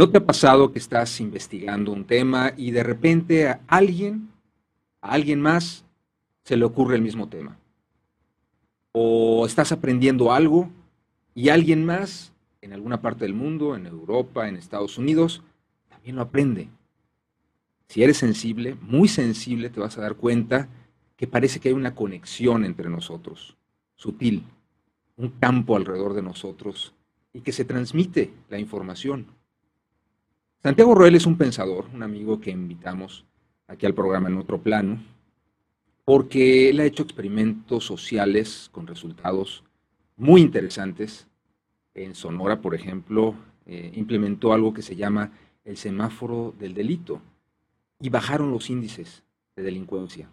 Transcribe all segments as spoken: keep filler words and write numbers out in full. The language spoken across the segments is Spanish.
¿No te ha pasado que estás investigando un tema y de repente a alguien, a alguien más, se le ocurre el mismo tema? O estás aprendiendo algo y alguien más, en alguna parte del mundo, en Europa, en Estados Unidos, también lo aprende. Si eres sensible, muy sensible, te vas a dar cuenta que parece que hay una conexión entre nosotros, sutil, un campo alrededor de nosotros y que se transmite la información. Santiago Roel es un pensador, un amigo que invitamos aquí al programa En Otro Plano, porque él ha hecho experimentos sociales con resultados muy interesantes. En Sonora, por ejemplo, eh, implementó algo que se llama el semáforo del delito y bajaron los índices de delincuencia.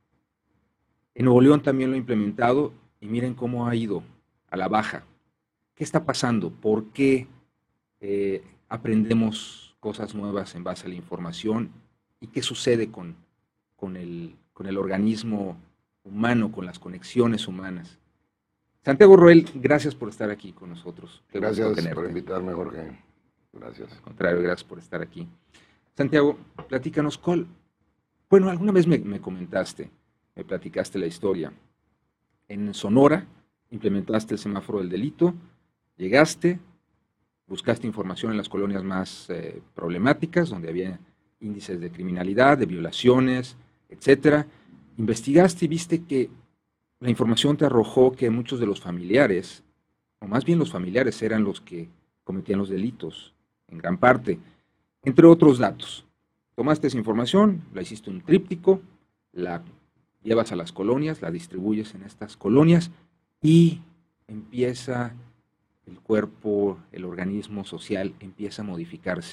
En Nuevo León también lo ha implementado y miren cómo ha ido a la baja. ¿Qué está pasando? ¿Por qué eh, aprendemos cosas nuevas en base a la información? ¿Y qué sucede con, con, el, con el organismo humano, con las conexiones humanas? Santiago Roel, gracias por estar aquí con nosotros. Qué gracias por invitarme, Jorge. Gracias. Al contrario, gracias por estar aquí. Santiago, platícanos, ¿cuál? Bueno, alguna vez me, me comentaste, me platicaste la historia. En Sonora implementaste el semáforo del delito, llegaste, buscaste información en las colonias más eh, problemáticas, donde había índices de criminalidad, de violaciones, etcétera. Investigaste y viste que la información te arrojó que muchos de los familiares, o más bien los familiares, eran los que cometían los delitos, en gran parte. Entre otros datos, tomaste esa información, la hiciste un tríptico, la llevas a las colonias, la distribuyes en estas colonias y empieza el cuerpo, el organismo social empieza a modificarse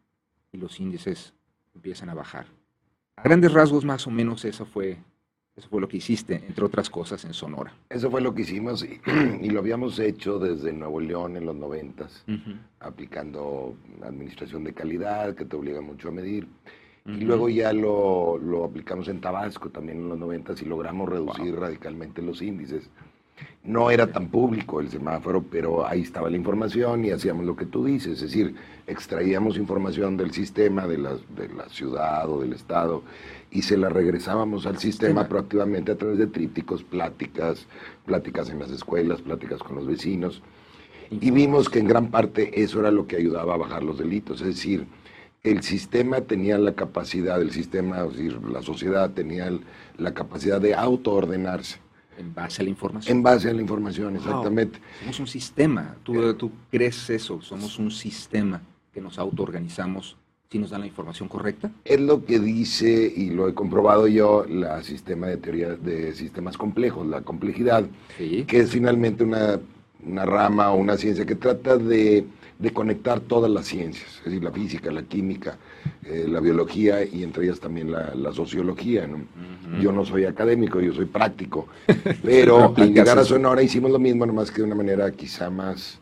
y los índices empiezan a bajar. A grandes rasgos, más o menos, eso fue, eso fue lo que hiciste, entre otras cosas, en Sonora. Eso fue lo que hicimos y, y lo habíamos hecho desde Nuevo León en los noventas, uh-huh. aplicando administración de calidad, que te obliga mucho a medir. Uh-huh. Y luego ya lo, lo aplicamos en Tabasco también en los noventas y logramos reducir wow. radicalmente los índices. No era tan público el semáforo, pero ahí estaba la información y hacíamos lo que tú dices, es decir, extraíamos información del sistema, de la, de la ciudad o del estado, y se la regresábamos al sistema sí. proactivamente a través de trípticos, pláticas, pláticas en las escuelas, pláticas con los vecinos, y vimos que en gran parte eso era lo que ayudaba a bajar los delitos, es decir, el sistema tenía la capacidad, el sistema, es decir, la sociedad tenía el, la capacidad de autoordenarse. En base a la información. En base a la información, exactamente. Wow. Somos un sistema. ¿Tú, ¿Tú crees eso? Somos un sistema que nos autoorganizamos si nos dan la información correcta. Es lo que dice, y lo he comprobado yo, la sistema de teoría de sistemas complejos, la complejidad, sí. que es finalmente una, una rama o una ciencia que trata de, de conectar todas las ciencias, es decir, la física, la química, eh, la biología y entre ellas también la, la sociología, ¿no? Uh-huh. Yo no soy académico, yo soy práctico, pero al llegar a Sonora hicimos lo mismo, nomás que de una manera quizá más,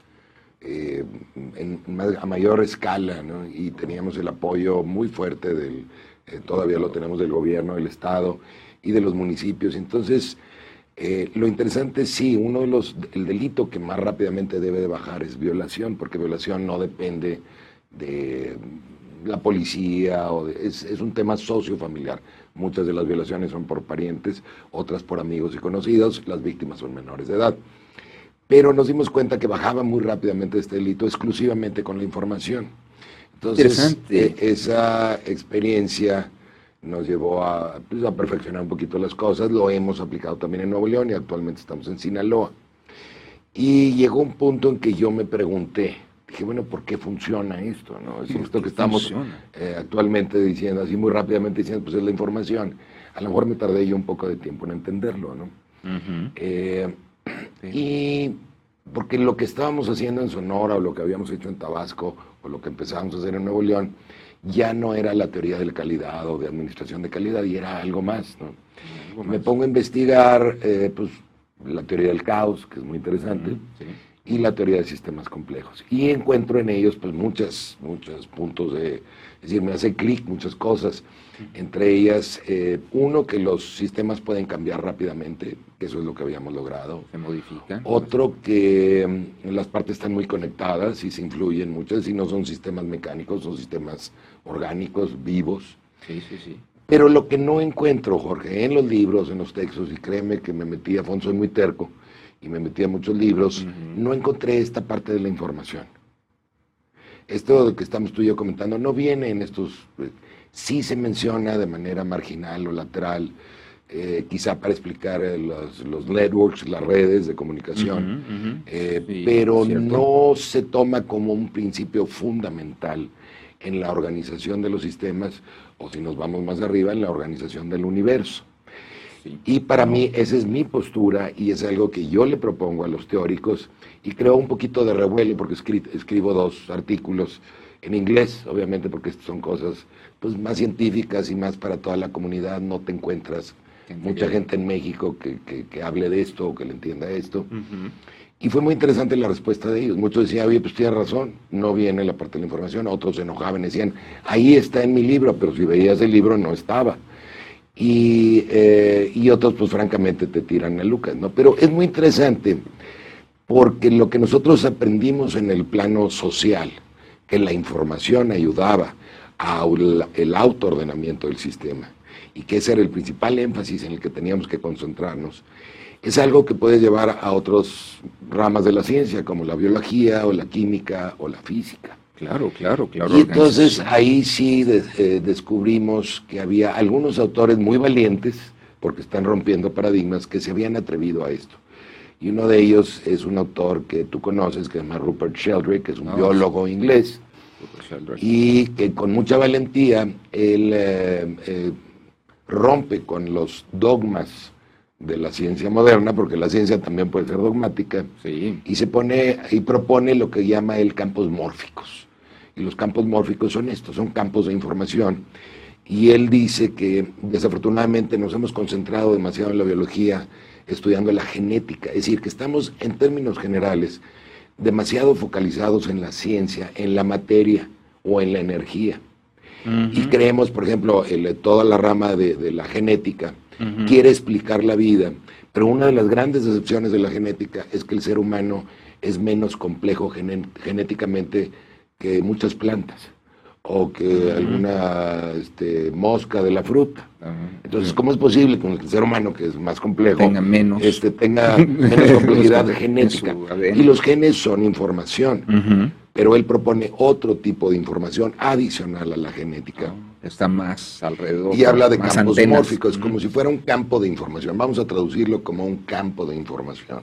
eh, en, más a mayor escala, ¿no? Y teníamos el apoyo muy fuerte, del, eh, todavía lo tenemos del gobierno, del estado y de los municipios, entonces eh, lo interesante es sí, uno de los, el delito que más rápidamente debe de bajar es violación, porque violación no depende de la policía, o de, es, es un tema sociofamiliar. Muchas de las violaciones son por parientes, otras por amigos y conocidos, las víctimas son menores de edad. Pero nos dimos cuenta que bajaba muy rápidamente este delito exclusivamente con la información. Entonces, eh, esa experiencia nos llevó a, pues, a perfeccionar un poquito las cosas, lo hemos aplicado también en Nuevo León y actualmente estamos en Sinaloa. Y llegó un punto en que yo me pregunté, dije, bueno, ¿por qué funciona esto? ¿No? Es esto que estamos eh, actualmente diciendo, así muy rápidamente diciendo, pues es la información. A lo mejor me tardé yo un poco de tiempo en entenderlo, ¿no? Uh-huh. eh, sí. Y porque lo que estábamos haciendo en Sonora, o lo que habíamos hecho en Tabasco, o lo que empezábamos a hacer en Nuevo León, ya no era la teoría de la calidad o de administración de calidad, y era algo más, ¿no? Algo más. Me pongo a investigar, eh, pues, la teoría del caos, que es muy interesante, uh-huh. sí. y la teoría de sistemas complejos. Y encuentro en ellos pues muchos, muchos puntos de, es decir, me hace clic muchas cosas, entre ellas, eh, uno, que los sistemas pueden cambiar rápidamente, que eso es lo que habíamos logrado. Se modifican. Otro, que um, las partes están muy conectadas y se influyen muchas, y no son sistemas mecánicos, son sistemas orgánicos, vivos. Sí, sí, sí. Pero lo que no encuentro, Jorge, en los libros, en los textos, y créeme que me metí a fondo, soy muy terco, y me metí a muchos libros, uh-huh. no encontré esta parte de la información. Esto que estamos tú y yo comentando no viene en estos, eh, sí se menciona de manera marginal o lateral, eh, quizá para explicar eh, los, los networks, las redes de comunicación, uh-huh, uh-huh. Eh, sí, pero no se toma como un principio fundamental en la organización de los sistemas, o si nos vamos más arriba, en la organización del universo. Sí. Y para mí esa es mi postura y es algo que yo le propongo a los teóricos y creo un poquito de revuelo porque escri- escribo dos artículos en inglés, obviamente porque son cosas pues, más científicas y más para toda la comunidad. No te encuentras mucha gente en México que, que, que hable de esto o que le entienda esto. Uh-huh. Y fue muy interesante la respuesta de ellos. Muchos decían, oye, pues tienes razón, no viene la parte de la información. Otros se enojaban y decían, ahí está en mi libro, pero si veías el libro no estaba. Y, eh, y otros, pues francamente, te tiran a Lucas, ¿no? Pero es muy interesante porque lo que nosotros aprendimos en el plano social, que la información ayudaba al autoordenamiento del sistema, y que ese era el principal énfasis en el que teníamos que concentrarnos, es algo que puede llevar a otras ramas de la ciencia, como la biología, o la química, o la física. Claro, claro, claro. Y entonces ahí sí de, eh, descubrimos que había algunos autores muy valientes, porque están rompiendo paradigmas, que se habían atrevido a esto. Y uno de ellos es un autor que tú conoces, que se llama Rupert Sheldrake, que es un no, biólogo sí. inglés, y que con mucha valentía él eh, eh, rompe con los dogmas de la ciencia moderna, porque la ciencia también puede ser dogmática, sí. y se pone y propone lo que llama el campos mórficos. Y los campos mórficos son estos, son campos de información. Y él dice que desafortunadamente nos hemos concentrado demasiado en la biología, estudiando la genética, es decir, que estamos en términos generales demasiado focalizados en la ciencia, en la materia o en la energía. Uh-huh. Y creemos, por ejemplo, el, toda la rama de, de la genética uh-huh. quiere explicar la vida, pero una de las grandes decepciones de la genética es que el ser humano es menos complejo gené- genéticamente que muchas plantas, o que uh-huh. alguna este, mosca de la fruta. Uh-huh. Entonces, ¿cómo es posible que el ser humano, que es más complejo, tenga menos, este, tenga menos complejidad genética? Y los genes son información, uh-huh. pero él propone otro tipo de información adicional a la genética. Oh, está más alrededor. Y habla de campos antenas. mórficos, uh-huh. como si fuera un campo de información. Vamos a traducirlo como un campo de información.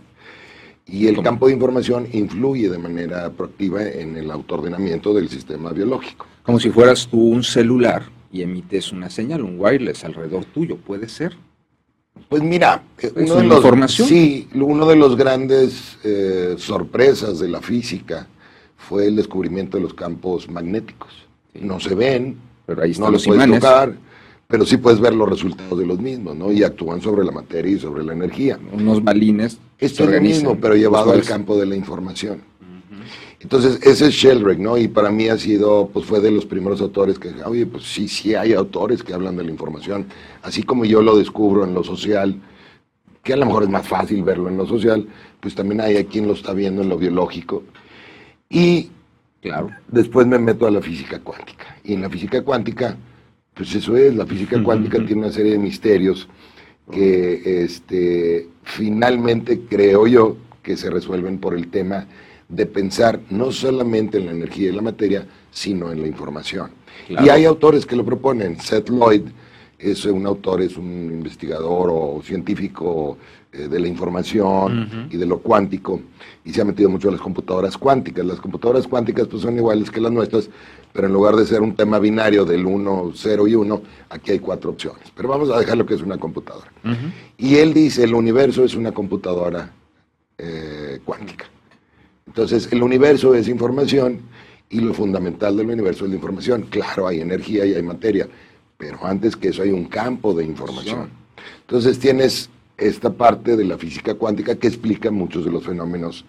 Y el ¿Cómo? campo de información influye de manera proactiva en el autoordenamiento del sistema biológico. Como si fueras tú un celular y emites una señal, un wireless alrededor tuyo, ¿puede ser? Pues mira, ¿Es uno una de los, información? Sí, uno de los grandes eh, sorpresas de la física fue el descubrimiento de los campos magnéticos. Sí. No se ven, pero ahí están no los los puedes imanes. tocar, pero sí puedes ver los resultados de los mismos, ¿no? Y actúan sobre la materia y sobre la energía. Unos balines. Esto es lo mismo, pero llevado al campo de la información. Uh-huh. Entonces, ese es Sheldrake, ¿no? Y para mí ha sido, pues fue de los primeros autores que, oye, pues sí, sí hay autores que hablan de la información, así como yo lo descubro en lo social, que a lo mejor es más fácil verlo en lo social, pues también hay quien lo está viendo en lo biológico. Y, claro, después me meto a la física cuántica. Y en la física cuántica, pues eso es, la física uh-huh. cuántica tiene una serie de misterios que este, finalmente creo yo que se resuelven por el tema de pensar no solamente en la energía y la materia, sino en la información. Claro. Y hay autores que lo proponen. Seth Lloyd es un autor, es un investigador o científico eh, de la información uh-huh. y de lo cuántico, y se ha metido mucho a las computadoras cuánticas. Las computadoras cuánticas pues son iguales que las nuestras, pero en lugar de ser un tema binario del uno, cero y uno, aquí hay cuatro opciones. Pero vamos a dejar lo que es una computadora. Uh-huh. Y él dice, el universo es una computadora eh, cuántica. Entonces, el universo es información y lo fundamental del universo es la información. Claro, hay energía y hay materia, pero antes que eso hay un campo de información. Entonces, tienes esta parte de la física cuántica que explica muchos de los fenómenos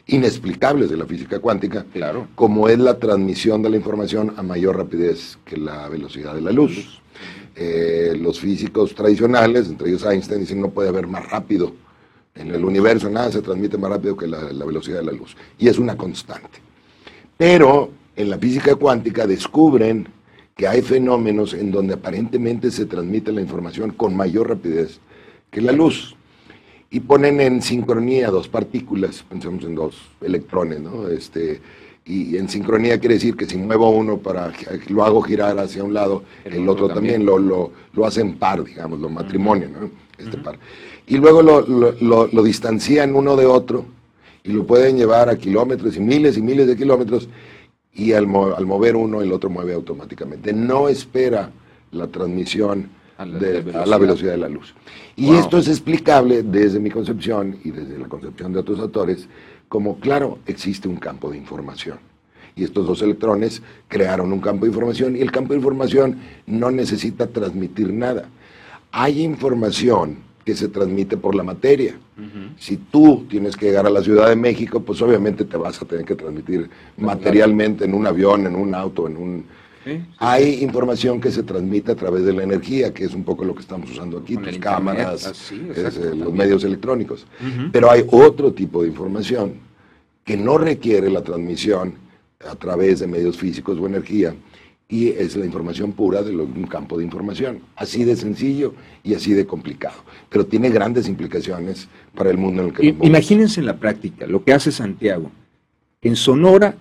inexplicables de la física cuántica, claro, como es la transmisión de la información a mayor rapidez que la velocidad de la luz. Eh, los físicos tradicionales, entre ellos Einstein, dicen no puede haber más rápido en el universo, nada se transmite más rápido que la, la velocidad de la luz, y es una constante. Pero en la física cuántica descubren que hay fenómenos en donde aparentemente se transmite la información con mayor rapidez que la luz, y ponen en sincronía dos partículas, pensemos en dos electrones, ¿no? Este, y en sincronía quiere decir que si muevo uno para, lo hago girar hacia un lado, el, el otro, otro también, también lo, lo, lo hacen par, digamos, lo matrimonio, ¿no? Este uh-huh. par. Y luego lo, lo, lo, lo distancian uno de otro y lo pueden llevar a kilómetros y miles y miles de kilómetros, y al, mo al mover uno el otro mueve automáticamente. No espera la transmisión a la, de, de a la velocidad de la luz. Y wow. esto es explicable desde mi concepción y desde la concepción de otros autores, como claro, existe un campo de información. Y estos dos electrones crearon un campo de información, y el campo de información no necesita transmitir nada. Hay información que se transmite por la materia. Uh-huh. Si tú tienes que llegar a la Ciudad de México, pues obviamente te vas a tener que transmitir claro, materialmente claro. en un avión, en un auto, en un... ¿Sí? Sí, Hay sí. información que se transmite a través de la energía, que es un poco lo que estamos usando aquí, tus cámaras, así, es, eh, los medios electrónicos. Uh-huh. Pero hay otro tipo de información que no requiere la transmisión a través de medios físicos o energía, y es la información pura de lo, un campo de información, así de sencillo y así de complicado, pero tiene grandes implicaciones para el mundo en el que nos Imagínense en la práctica lo que hace Santiago. En Sonora,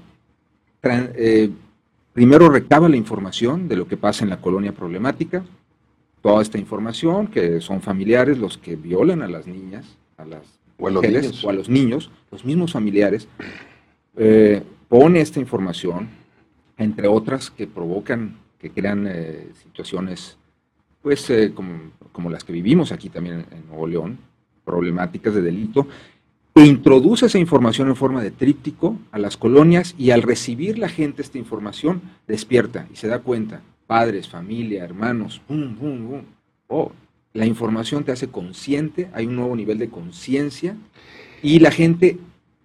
eh, primero recaba la información de lo que pasa en la colonia problemática, toda esta información, que son familiares los que violan a las niñas, a las o a los mujeres, niños, o a los niños, los mismos familiares, eh, pone esta información, entre otras que provocan, que crean eh, situaciones, pues, eh, como, como las que vivimos aquí también en, en Nuevo León, problemáticas de delito, e introduce esa información en forma de tríptico a las colonias, y al recibir la gente esta información, despierta y se da cuenta, padres, familia, hermanos, pum, pum, pum, oh, la información te hace consciente, hay un nuevo nivel de conciencia, y la gente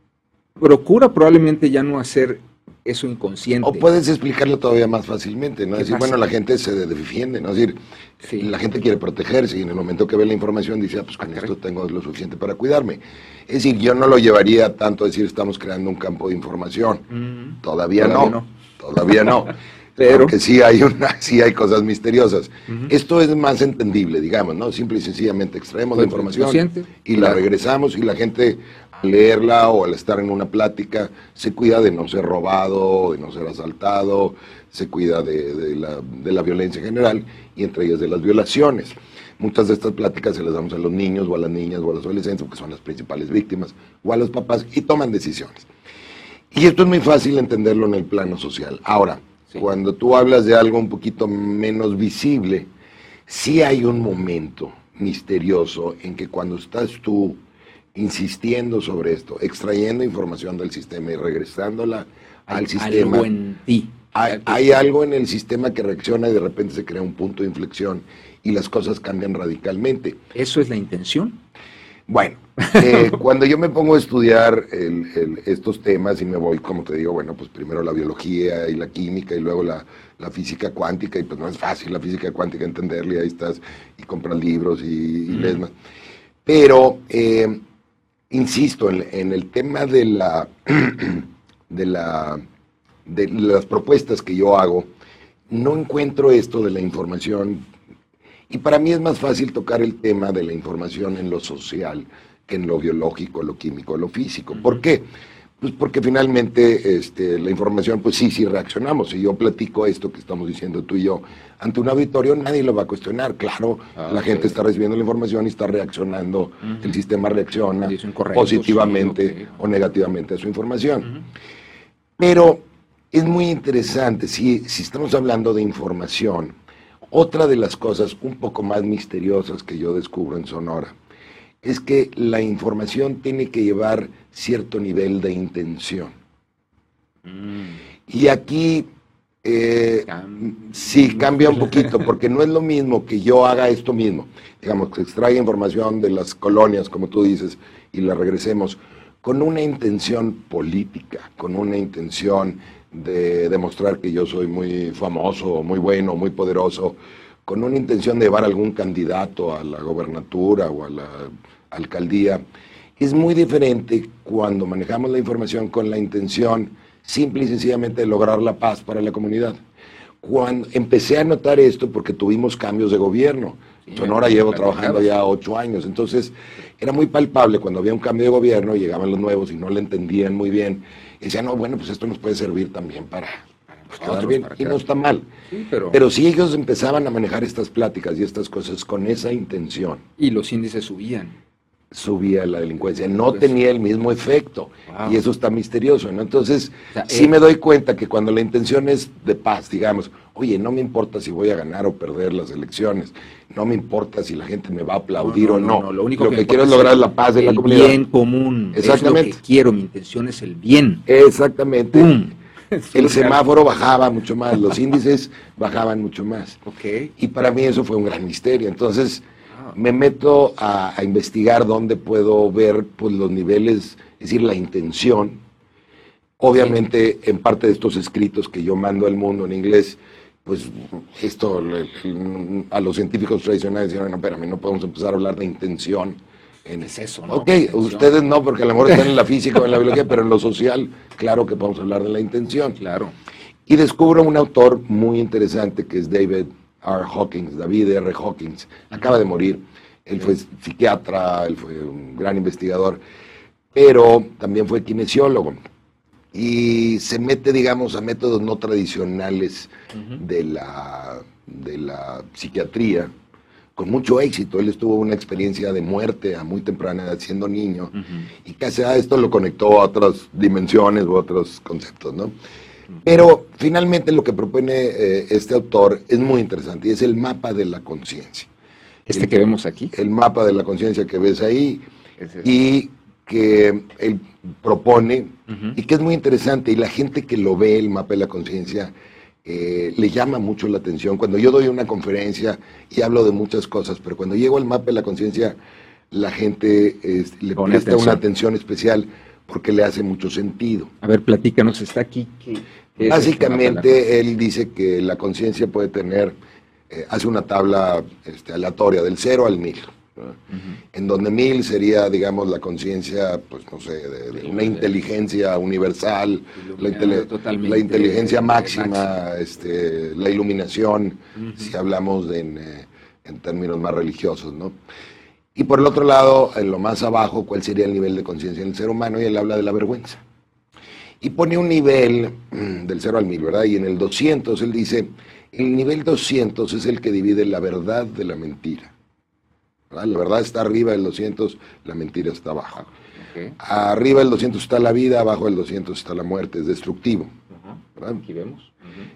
procura probablemente ya no hacer eso inconsciente. O puedes explicarlo todavía más fácilmente, ¿no? Decir, bueno, la gente se defiende, ¿no? Es decir, sí. la gente quiere protegerse, y en el momento que ve la información dice, ah, pues con ah, esto tengo lo suficiente para cuidarme. Es decir, yo no lo llevaría tanto a decir, estamos creando un campo de información. Mm, todavía, todavía no, no, todavía no. Pero porque sí hay, una, sí hay cosas misteriosas. Uh-huh. Esto es más entendible, digamos, ¿no? Simple y sencillamente extraemos la información y la regresamos, y la gente al leerla o al estar en una plática se cuida de no ser robado, de no ser asaltado, se cuida de, de, la, de la violencia en general, y entre ellas de las violaciones. Muchas de estas pláticas se las damos a los niños o a las niñas o a los adolescentes, porque son las principales víctimas, o a los papás, y toman decisiones. Y esto es muy fácil entenderlo en el plano social. Ahora, sí. cuando tú hablas de algo un poquito menos visible, sí hay un momento misterioso en que cuando estás tú insistiendo sobre esto, extrayendo información del sistema y regresándola hay al sistema, algo en ti. Hay, hay algo en el sistema que reacciona, y de repente se crea un punto de inflexión y las cosas cambian radicalmente. ¿Eso es la intención? Bueno, eh, cuando yo me pongo a estudiar el, el, estos temas, y me voy, como te digo, bueno, pues primero la biología y la química, y luego la, la física cuántica, y pues no es fácil la física cuántica entenderla, y ahí estás y compras libros y, y mm. lees más. Pero, eh, insisto, en, en el tema de la, de la de las propuestas que yo hago, no encuentro esto de la información, y para mí es más fácil tocar el tema de la información en lo social que en lo biológico, lo químico, lo físico. ¿Por qué? Pues porque finalmente este, la información, pues sí, sí reaccionamos. Si yo platico esto que estamos diciendo tú y yo ante un auditorio, nadie lo va a cuestionar. Claro, ah, la okay. gente está recibiendo la información y está reaccionando, uh-huh. el sistema reacciona positivamente sí, okay. o negativamente a su información. Uh-huh. Pero es muy interesante, si, si estamos hablando de información, otra de las cosas un poco más misteriosas que yo descubro en Sonora es que la información tiene que llevar cierto nivel de intención. Mm. Y aquí eh, sí cambia un poquito, porque no es lo mismo que yo haga esto mismo, digamos, que extraiga información de las colonias, como tú dices, y la regresemos, con una intención política, con una intención de demostrar que yo soy muy famoso, muy bueno, muy poderoso, con una intención de llevar algún candidato a la gobernatura o a la alcaldía. Es muy diferente cuando manejamos la información con la intención simple y sencillamente de lograr la paz para la comunidad. Cuando empecé a notar esto porque tuvimos cambios de gobierno. En Sonora llevo trabajando ya ocho años, entonces era muy palpable cuando había un cambio de gobierno, llegaban los nuevos y no le entendían muy bien, y decían, no, bueno, pues esto nos puede servir también para, para pues, quedar bien, y no está mal. Sí, pero... pero si ellos empezaban a manejar estas pláticas y estas cosas con esa intención. Y los índices subían. Subía la delincuencia, no pues, tenía el mismo efecto, wow. Y eso está misterioso, ¿no? Entonces, o sea, sí eh, me doy cuenta que cuando la intención es de paz, digamos, oye, no me importa si voy a ganar o perder las elecciones, no me importa si la gente me va a aplaudir no, no, o no, no, no. Lo único lo que, que quiero es lograr es la paz de la comunidad. El bien común, exactamente. Es lo que quiero, mi intención es el bien. Exactamente. ¡Pum! El semáforo bajaba mucho más, los índices bajaban mucho más. Okay. Y para mí eso fue un gran misterio, entonces... me meto a, a investigar dónde puedo ver pues, los niveles, es decir, la intención. Obviamente, sí. En parte de estos escritos que yo mando al mundo en inglés, pues esto le, a los científicos tradicionales dicen, no, espérame, no podemos empezar a hablar de intención. En, es eso, ¿no? Ok, ustedes no, porque a lo mejor están en la física o en la biología, pero en lo social, claro que podemos hablar de la intención. Claro. Y descubro un autor muy interesante que es David R. Hawkins, David R. Hawkins, acaba de morir. Él fue psiquiatra, él fue un gran investigador, pero también fue kinesiólogo. Y se mete, digamos, a métodos no tradicionales uh-huh. de, la, de la psiquiatría, con mucho éxito. Él estuvo una experiencia de muerte a muy temprana edad, siendo niño, uh-huh. y casi a esto lo conectó a otras dimensiones u otros conceptos, ¿no? Pero finalmente lo que propone eh, este autor es muy interesante y es el mapa de la conciencia. ¿Este el, que vemos aquí? El mapa de la conciencia que ves ahí y que él propone uh-huh. y que es muy interesante y la gente que lo ve, el mapa de la conciencia, eh, le llama mucho la atención. Cuando yo doy una conferencia y hablo de muchas cosas, pero cuando llego al mapa de la conciencia, la gente eh, le Pone presta atención. una atención especial porque le hace mucho sentido. A ver, platícanos, está aquí. ¿Qué Básicamente, él dice que la conciencia puede tener, eh, hace una tabla este, aleatoria, del cero al mil, ¿no? Uh-huh. En donde mil sería, digamos, la conciencia, pues no sé, de, de una inteligencia universal, la, intele la inteligencia máxima, máxima. Este, la iluminación, uh-huh. si hablamos de, en, eh, en términos más religiosos, ¿no? Y por el otro lado, en lo más abajo, ¿cuál sería el nivel de conciencia en el ser humano? Y él habla de la vergüenza. Y pone un nivel del cero al mil, ¿verdad? Y en el doscientos, él dice, el nivel doscientos es el que divide la verdad de la mentira, ¿verdad? La verdad está arriba del doscientos, la mentira está abajo. Okay. Arriba del doscientos está la vida, abajo del doscientos está la muerte, es destructivo. Uh-huh. ¿Verdad? Aquí vemos. Uh-huh.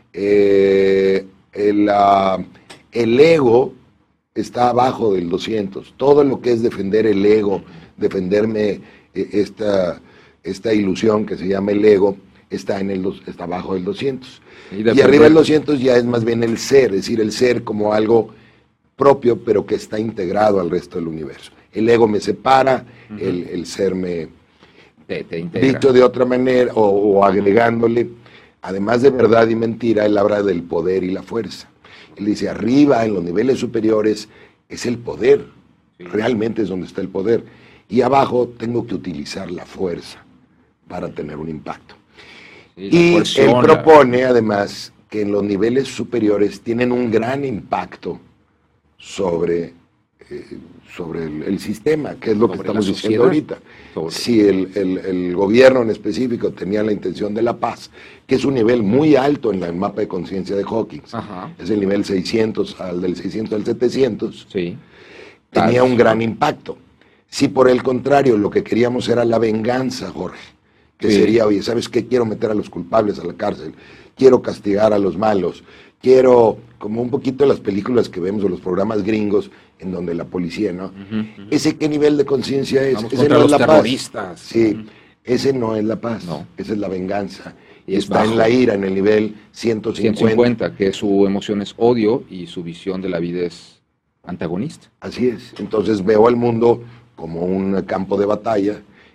eh, el, uh, el ego está abajo del doscientos. Todo lo que es defender el ego, defenderme eh, esta, esta ilusión que se llama el ego, está, en el, está abajo del doscientos. Y, y arriba del doscientos ya es más bien el ser, es decir, el ser como algo propio, pero que está integrado al resto del universo. El ego me separa, uh-huh. el, el ser me... Te, te integra. Dicho de otra manera, o, o agregándole, además de verdad y mentira, él habla del poder y la fuerza. Él dice, arriba, en los niveles superiores, es el poder. Sí. Realmente es donde está el poder. Y abajo tengo que utilizar la fuerza para tener un impacto. Sí, y él propone, además, que en los niveles superiores tienen un gran impacto sobre, eh, sobre el, el sistema, que es lo sobre que estamos diciendo ahorita. Sobre si el, el, el gobierno en específico tenía la intención de la paz, que es un nivel muy alto en el mapa de conciencia de Hawkins, ajá. Es el nivel seiscientos, al del seiscientos al setecientos, sí. Tenía Tal, un gran no. impacto. Si por el contrario lo que queríamos era la venganza, Jorge, que sí. sería, oye, ¿sabes qué? Quiero meter a los culpables a la cárcel, quiero castigar a los malos, quiero, como un poquito las películas que vemos o los programas gringos, en donde la policía, ¿no? Uh-huh, uh-huh. ¿Ese qué nivel de conciencia es? Ese no es la terroristas. Paz. Sí, uh-huh. Ese no es la paz, no. Esa es la venganza. Y está bajo. En la ira, en el nivel ciento cincuenta. ciento cincuenta, que su emoción es odio y su visión de la vida es antagonista. Así es. Entonces veo al mundo como un campo de batalla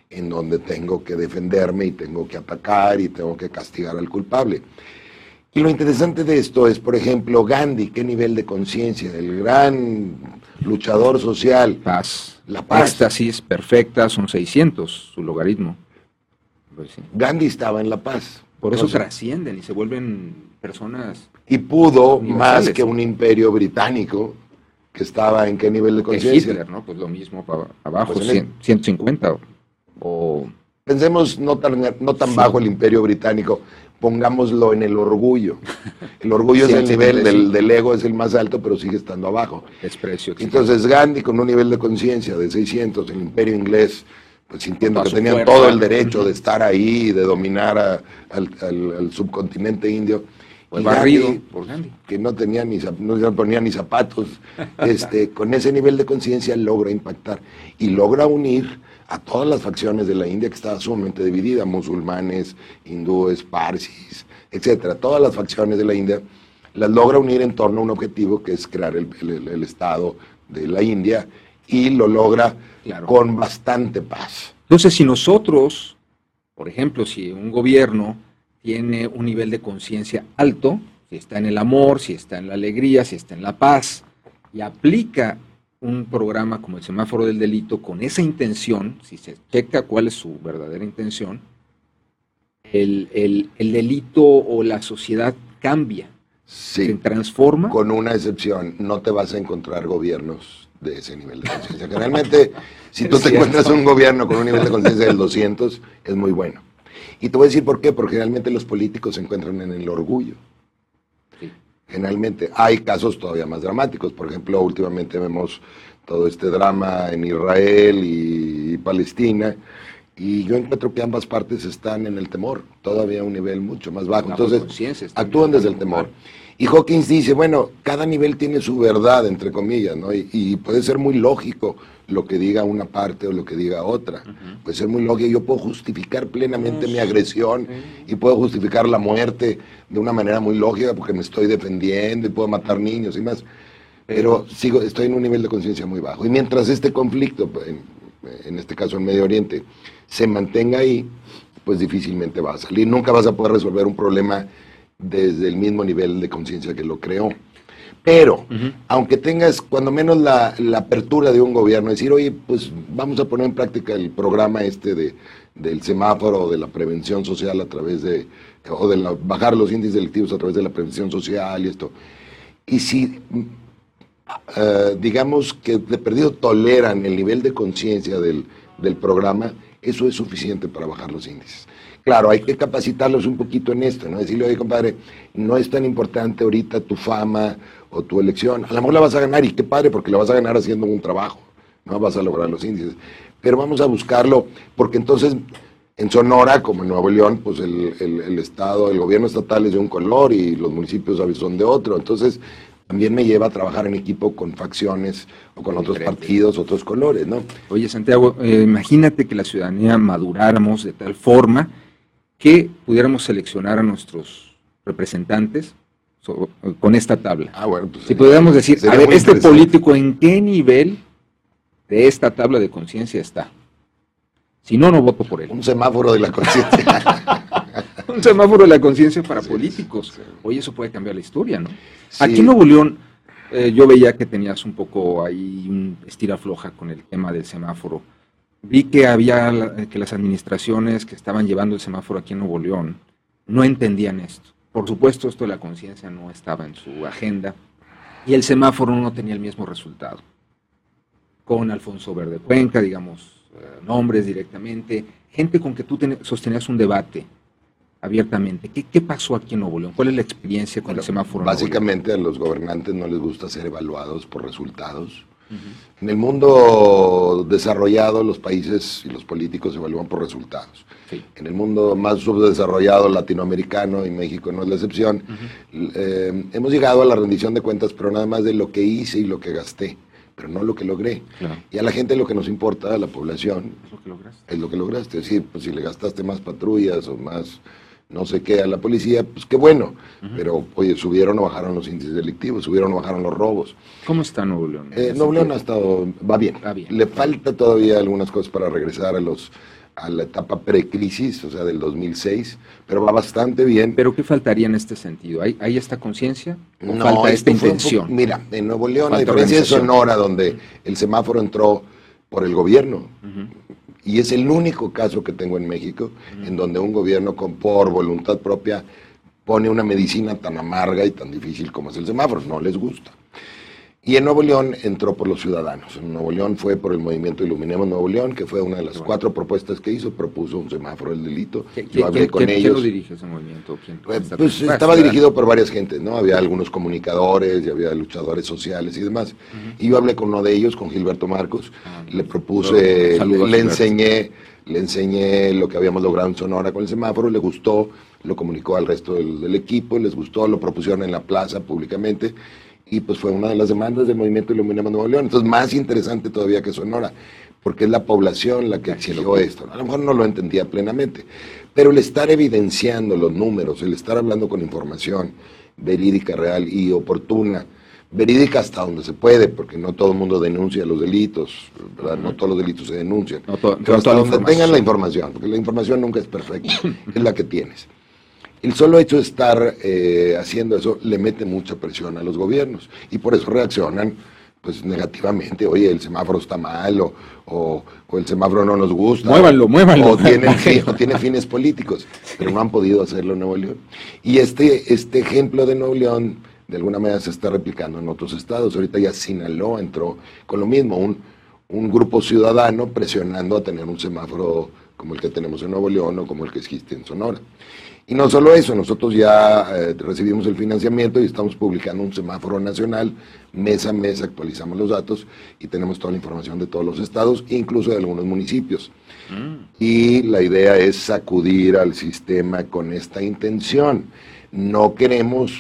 en donde tengo que defenderme y tengo que atacar y tengo que castigar al culpable. Y lo interesante de esto es, por ejemplo, Gandhi, qué nivel de conciencia, el gran luchador social. Paz. La paz. Éxtasis perfecta, son seiscientos, su logaritmo. Pues sí. Gandhi estaba en la paz. Por eso Entonces, trascienden y se vuelven personas. Y pudo, más que un imperio británico, que estaba en qué nivel de conciencia. Hitler, ¿no? Pues lo mismo para abajo, pues cien, ciento cincuenta. O... Pensemos no tan, no tan sí. bajo el imperio británico, pongámoslo en el orgullo. El orgullo sí, es el nivel del, del ego, es el más alto, pero sigue estando abajo. Desprecio. Entonces Gandhi, con un nivel de conciencia de seiscientos, el imperio inglés, pues sintiendo que tenían cuerpo, todo el derecho de estar ahí, de dominar a, al, al, al subcontinente indio. Pues barrido por Gandhi, que no tenía ni no ponía ni zapatos, este, con ese nivel de conciencia logra impactar y logra unir a todas las facciones de la India, que estaba sumamente dividida, musulmanes, hindúes, parsis, etcétera. Todas las facciones de la India las logra unir en torno a un objetivo que es crear el, el, el Estado de la India, y lo logra claro. con bastante paz. Entonces, si nosotros, por ejemplo, si un gobierno tiene un nivel de conciencia alto, si está en el amor, si está en la alegría, si está en la paz, y aplica un programa como el semáforo del delito con esa intención, si se checa cuál es su verdadera intención, el, el, el delito o la sociedad cambia, sí, se transforma. Con una excepción, no te vas a encontrar gobiernos de ese nivel de conciencia. Generalmente, si tú te encuentras un gobierno con un nivel de conciencia del doscientos, es muy bueno. Y te voy a decir por qué, porque realmente los políticos se encuentran en el orgullo. Sí. Generalmente hay casos todavía más dramáticos. Por ejemplo, últimamente vemos todo este drama en Israel y, y Palestina, y yo encuentro que ambas partes están en el temor, todavía a un nivel mucho más bajo. Entonces, actúan desde el temor. Y Hawkins dice, bueno, cada nivel tiene su verdad, entre comillas, ¿no? Y, y puede ser muy lógico lo que diga una parte o lo que diga otra. Uh-huh. Puede ser muy lógico. Yo puedo justificar plenamente uh-huh. mi agresión uh-huh. y puedo justificar la muerte de una manera muy lógica porque me estoy defendiendo y puedo matar niños y más. Pero sigo, estoy en un nivel de conciencia muy bajo. Y mientras este conflicto, en, en este caso en Medio Oriente, se mantenga ahí, pues difícilmente va a salir. Nunca vas a poder resolver un problema desde el mismo nivel de conciencia que lo creó. Pero, uh-huh. aunque tengas cuando menos la, la apertura de un gobierno, decir, oye, pues vamos a poner en práctica el programa este de, del semáforo o de la prevención social a través de, o de la, bajar los índices delictivos a través de la prevención social y esto. Y si, uh, digamos que de perdido toleran el nivel de conciencia del, del programa, eso es suficiente para bajar los índices. Claro, hay que capacitarlos un poquito en esto, ¿no? Decirle, oye, compadre, no es tan importante ahorita tu fama o tu elección. A lo mejor la vas a ganar, y qué padre, porque la vas a ganar haciendo un trabajo, no vas a lograr los índices. Pero vamos a buscarlo, porque entonces en Sonora, como en Nuevo León, pues el, el, el Estado, el gobierno estatal es de un color y los municipios son de otro. Entonces también me lleva a trabajar en equipo con facciones o con otros partidos, otros colores, ¿no? Oye, Santiago, eh, imagínate que la ciudadanía maduráramos de tal forma que pudiéramos seleccionar a nuestros representantes so, con esta tabla. Ah, bueno, pues si pudiéramos decir, a ver, este político, ¿en qué nivel de esta tabla de conciencia está? Si no, no voto por él. Un semáforo de la conciencia. Un semáforo de la conciencia para sí, políticos. Sí. Oye, eso puede cambiar la historia, ¿no? Sí. Aquí en Nuevo León, eh, yo veía que tenías un poco ahí un estira floja con el tema del semáforo. Vi que había, que las administraciones que estaban llevando el semáforo aquí en Nuevo León no entendían esto. Por supuesto, esto de la conciencia no estaba en su agenda y el semáforo no tenía el mismo resultado. Con Alfonso Verde Cuenca, digamos, eh, nombres directamente, gente con que tú ten, sostenías un debate abiertamente. ¿Qué, ¿Qué pasó aquí en Nuevo León? ¿Cuál es la experiencia con bueno, el semáforo? Básicamente a los gobernantes no les gusta ser evaluados por resultados. Uh-huh. En el mundo desarrollado, los países y los políticos se evalúan por resultados. Sí. En el mundo más subdesarrollado, latinoamericano, y México no es la excepción, uh-huh. eh, hemos llegado a la rendición de cuentas, pero nada más de lo que hice y lo que gasté, pero no lo que logré. Claro. Y a la gente lo que nos importa, a la población, es lo que lograste. Es lo que lograste. Es decir, pues si le gastaste más patrullas o más no sé qué a la policía, pues qué bueno. Uh-huh. Pero, oye, subieron o bajaron los índices delictivos, subieron o bajaron los robos. ¿Cómo está Nuevo León? Eh, Nuevo León ha estado, va bien. Va bien. Le falta todavía algunas cosas para regresar a los, a la etapa precrisis, o sea, del dos mil seis, pero va bastante bien. ¿Pero qué faltaría en este sentido? ¿Hay, hay esta conciencia o no, falta esta intención? Poco, mira, en Nuevo León, a diferencia de Sonora, donde el semáforo entró por el gobierno, uh-huh. y es el único caso que tengo en México, uh-huh. en donde un gobierno con, por voluntad propia pone una medicina tan amarga y tan difícil como es el semáforo, no les gusta. Y en Nuevo León entró por los ciudadanos. En Nuevo León fue por el movimiento Iluminemos Nuevo León, que fue una de las bueno. cuatro propuestas que hizo, propuso un semáforo del delito. Yo hablé ¿quién, con ¿quién, ellos. ¿Quién lo dirige ese movimiento? ¿Quién, pues pues estaba dirigido por varias gentes, ¿no? Había algunos comunicadores, y había luchadores sociales y demás. Uh-huh. Y yo hablé con uno de ellos, con Gilberto Marcos, uh-huh. le propuse, le, le enseñé, le enseñé lo que habíamos logrado en Sonora con el semáforo, le gustó, lo comunicó al resto del, del equipo, les gustó, lo propusieron en la plaza públicamente. Y pues fue una de las demandas del movimiento Iluminemos Nuevo León. Entonces, más interesante todavía que Sonora, porque es la población la que exigió esto. A lo mejor no lo entendía plenamente, pero el estar evidenciando los números, el estar hablando con información verídica, real y oportuna, verídica hasta donde se puede, porque no todo el mundo denuncia los delitos, ¿verdad? No todos los delitos se denuncian. No to pero hasta donde tengan la información, porque la información nunca es perfecta, es la que tienes. El solo hecho de estar eh, haciendo eso le mete mucha presión a los gobiernos y por eso reaccionan pues negativamente. Oye, el semáforo está mal o, o, o el semáforo no nos gusta. Muévanlo, muévanlo. O tiene, o tiene fines políticos, pero no han podido hacerlo en Nuevo León. Y este, este ejemplo de Nuevo León de alguna manera se está replicando en otros estados. Ahorita ya Sinaloa entró con lo mismo, un, un grupo ciudadano presionando a tener un semáforo como el que tenemos en Nuevo León o como el que existe en Sonora. Y no solo eso, nosotros ya eh, recibimos el financiamiento y estamos publicando un semáforo nacional, mes a mes actualizamos los datos y tenemos toda la información de todos los estados, incluso de algunos municipios. Mm. Y la idea es sacudir al sistema con esta intención. No queremos,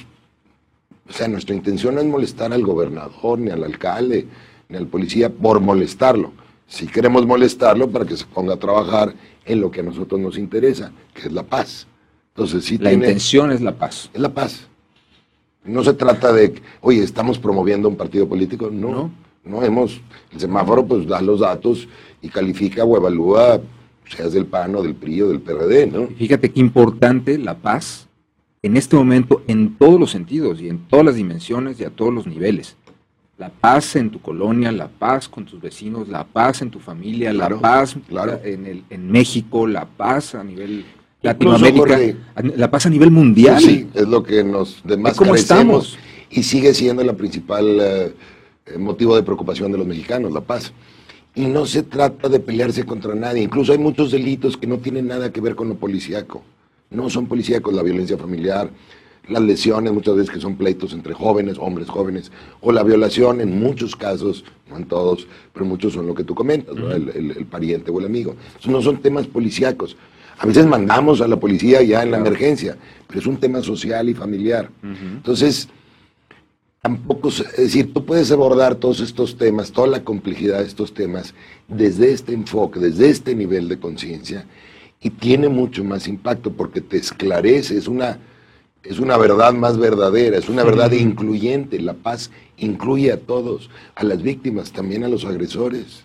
o sea, nuestra intención no es molestar al gobernador, ni al alcalde, ni al policía por molestarlo. Si queremos molestarlo para que se ponga a trabajar en lo que a nosotros nos interesa, que es la paz. Entonces, sí la tiene, intención es la paz. Es la paz. No se trata de, oye, estamos promoviendo un partido político. No, no, no hemos, el semáforo pues da los datos y califica o evalúa, seas del P A N o del P R I o del P R D, ¿no? Fíjate qué importante la paz en este momento en todos los sentidos y en todas las dimensiones y a todos los niveles. La paz en tu colonia, la paz con tus vecinos, la paz en tu familia, claro, la paz claro. en, el, en México, la paz a nivel Latinoamérica, la paz a nivel mundial. Pues sí, es lo que nos demás ¿Cómo carecemos estamos? Y sigue siendo la principal eh, motivo de preocupación de los mexicanos, la paz. Y no se trata de pelearse contra nadie, incluso hay muchos delitos que no tienen nada que ver con lo policíaco, no son policíacos, la violencia familiar, las lesiones muchas veces que son pleitos entre jóvenes, hombres jóvenes, o la violación en muchos casos, no en todos, pero muchos son lo que tú comentas, ¿no? el, el, el pariente o el amigo. Entonces no son temas policíacos. A veces mandamos a la policía ya en la emergencia, pero es un tema social y familiar. Uh-huh. Entonces, tampoco, es decir, tú puedes abordar todos estos temas, toda la complejidad de estos temas, desde este enfoque, desde este nivel de conciencia, y tiene mucho más impacto porque te esclarece, es una, es una verdad más verdadera, es una verdad uh-huh. incluyente. La paz incluye a todos, a las víctimas, también a los agresores.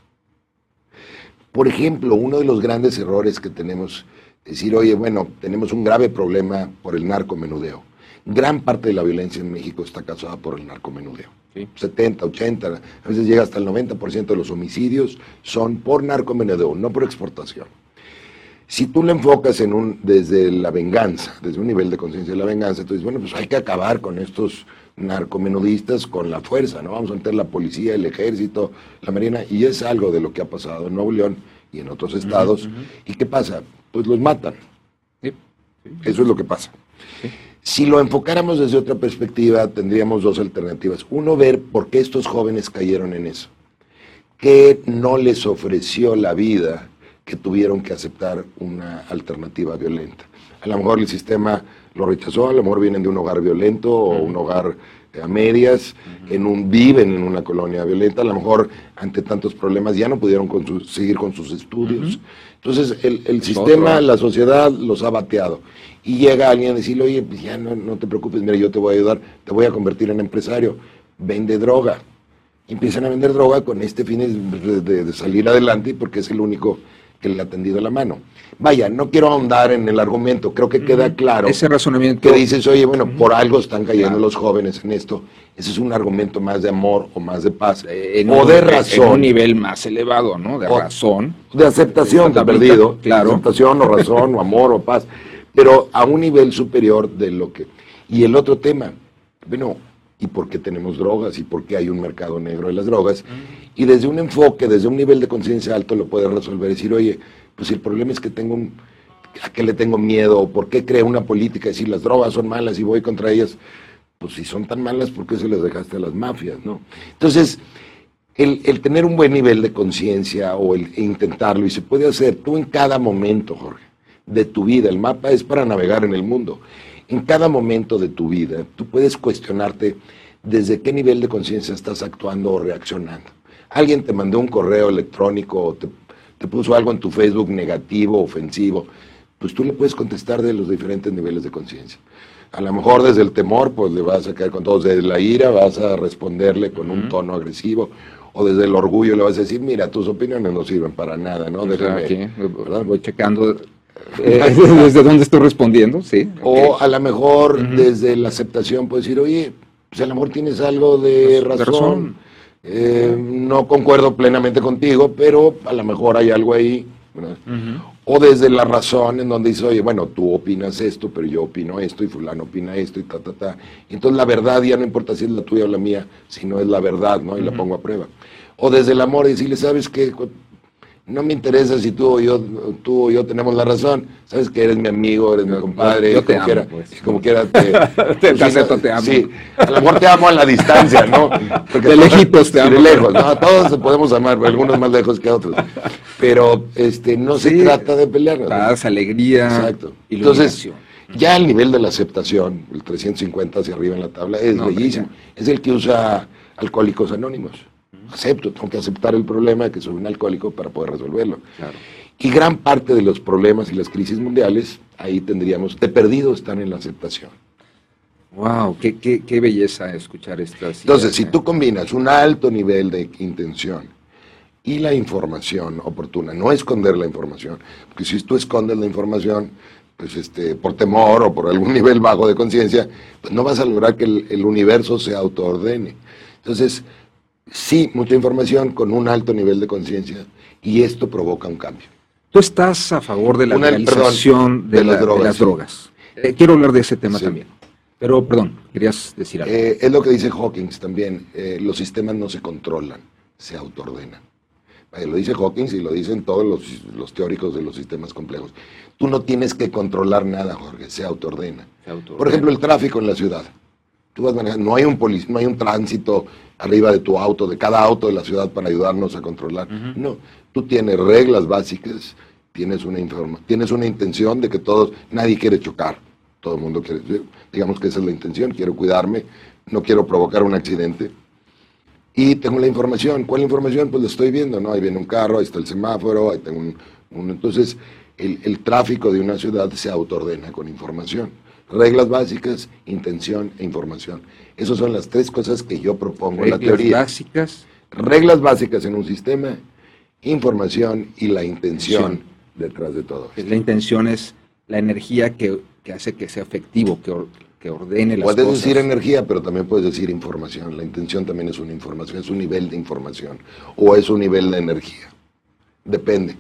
Por ejemplo, uno de los grandes errores que tenemos es decir, oye, bueno, tenemos un grave problema por el narcomenudeo. Gran parte de la violencia en México está causada por el narcomenudeo. Sí. setenta, ochenta, a veces llega hasta el noventa por ciento de los homicidios son por narcomenudeo, no por exportación. Si tú lo enfocas en un, desde la venganza, desde un nivel de conciencia de la venganza, tú dices, bueno, pues hay que acabar con estos narcomenudistas con la fuerza, ¿no? Vamos a meter la policía, el ejército, la marina, y es algo de lo que ha pasado en Nuevo León y en otros estados. Uh-huh, uh-huh. ¿Y qué pasa? Pues los matan. Sí, sí, Eso es lo que pasa. Sí. Si lo enfocáramos desde otra perspectiva, tendríamos dos alternativas. Uno, ver por qué estos jóvenes cayeron en eso. ¿Qué no les ofreció la vida que tuvieron que aceptar una alternativa violenta? A lo mejor el sistema lo rechazó, a lo mejor vienen de un hogar violento o uh-huh. un hogar a medias, uh-huh. en un, viven en una colonia violenta, a lo mejor ante tantos problemas ya no pudieron con su, seguir con sus estudios. Uh-huh. Entonces el, el sistema, la sociedad los ha bateado. Y llega alguien a decirle, oye, pues ya no, no te preocupes, mira, yo te voy a ayudar, te voy a convertir en empresario, vende droga. Y empiezan a vender droga con este fin de, de, de salir adelante porque es el único que le ha tendido la mano. Vaya, no quiero ahondar en el argumento, creo que queda claro. Ese razonamiento. Que dices, oye, bueno, uh-huh. por algo están cayendo claro. los jóvenes en esto. Ese es un argumento más de amor o más de paz. En o un, de razón. En un nivel más elevado, ¿no? De o, razón. De aceptación, de perdido. Claro. De aceptación o razón o amor o paz. Pero a un nivel superior de lo que... Y el otro tema, bueno, ¿y por qué tenemos drogas? ¿Y por qué hay un mercado negro de las drogas? Uh-huh. Y desde un enfoque, desde un nivel de conciencia alto lo puedes resolver. Decir, oye, pues el problema es que tengo un... ¿A qué le tengo miedo? ¿Por qué creo una política? Decir, las drogas son malas y voy contra ellas. Pues si son tan malas, ¿por qué se las dejaste a las mafias, no? Entonces, el, el tener un buen nivel de conciencia o el intentarlo, y se puede hacer tú en cada momento, Jorge, de tu vida. El mapa es para navegar en el mundo. En cada momento de tu vida, tú puedes cuestionarte desde qué nivel de conciencia estás actuando o reaccionando. Alguien te mandó un correo electrónico o te, te puso algo en tu Facebook negativo, ofensivo, pues tú le puedes contestar de los diferentes niveles de conciencia. A lo mejor desde el temor, pues le vas a caer con todos. Desde la ira vas a responderle con un tono agresivo. O desde el orgullo le vas a decir, mira, tus opiniones no sirven para nada, ¿no? Déjame, aquí, voy checando eh, desde dónde estoy respondiendo, sí. Okay. O a lo mejor uh-huh. desde la aceptación puedes decir, oye, pues a lo mejor tienes algo de razón. De razón. Eh, no concuerdo plenamente contigo, pero a lo mejor hay algo ahí, ¿verdad? Uh-huh. O desde la razón, en donde dice, oye, bueno, tú opinas esto, pero yo opino esto, y fulano opina esto, y ta, ta, ta. Y entonces la verdad ya no importa si es la tuya o la mía, sino es la verdad, ¿no? Y uh-huh. la pongo a prueba. O desde el amor, decirle, ¿sabes qué? No me interesa si tú o yo, tú o yo tenemos la razón. Sabes que eres mi amigo, eres mi compadre. Yo te como amo, quiera, pues. Como quiera te... te, te acepto, te amo. Sí, a lo mejor te amo a la distancia, ¿no? Porque de lejitos te amo. De lejos, ¿no? Todos podemos amar, algunos más lejos que otros. Pero este, no sí, se trata de pelearnos. Paz, alegría, exacto. Entonces, ya el nivel de la aceptación, el trescientos cincuenta hacia arriba en la tabla, es no, bellísimo. Es el que usa Alcohólicos Anónimos. Acepto, tengo que aceptar el problema de que soy un alcohólico para poder resolverlo. Claro. Y gran parte de los problemas y las crisis mundiales, ahí tendríamos, de perdido, están en la aceptación. Wow, qué, qué, qué belleza escuchar estas. Entonces, si tú combinas un alto nivel de intención y la información oportuna, no esconder la información, porque si tú escondes la información, pues este, por temor o por algún nivel bajo de conciencia, pues no vas a lograr que el, el universo se autoordene. Entonces, sí, mucha información con un alto nivel de conciencia, y esto provoca un cambio. ¿Tú estás a favor de la Una, legalización de, de, las la, drogas? De las drogas? Eh, quiero hablar de ese tema sí. también. Pero, perdón, querías decir algo. Eh, es lo que dice Hawkins también. Eh, los sistemas no se controlan, se autoordenan. Eh, lo dice Hawkins y lo dicen todos los, los teóricos de los sistemas complejos. Tú no tienes que controlar nada, Jorge, se autoordena. Se autoordena. Por ejemplo, el tráfico en la ciudad. Tú vas manejando, no hay un polic- no hay un tránsito arriba de tu auto, de cada auto de la ciudad para ayudarnos a controlar. Uh-huh. No, tú tienes reglas básicas, tienes una informa, tienes una intención de que todos, nadie quiere chocar, todo el mundo quiere, digamos que esa es la intención, quiero cuidarme, no quiero provocar un accidente. Y tengo la información, ¿cuál información? Pues lo estoy viendo, ¿no? Ahí viene un carro, ahí está el semáforo, ahí tengo un, un entonces el, el tráfico de una ciudad se autoordena con información. Reglas básicas, intención e información. Esas son las tres cosas que yo propongo en la teoría. Reglas básicas. Reglas básicas en un sistema, información y la intención, intención. detrás de todo. La intención es la energía que, que hace que sea efectivo, que, or, que ordene las puedes cosas. Puedes decir energía, pero también puedes decir información. La intención también es una información, es un nivel de información o es un nivel de energía. Depende.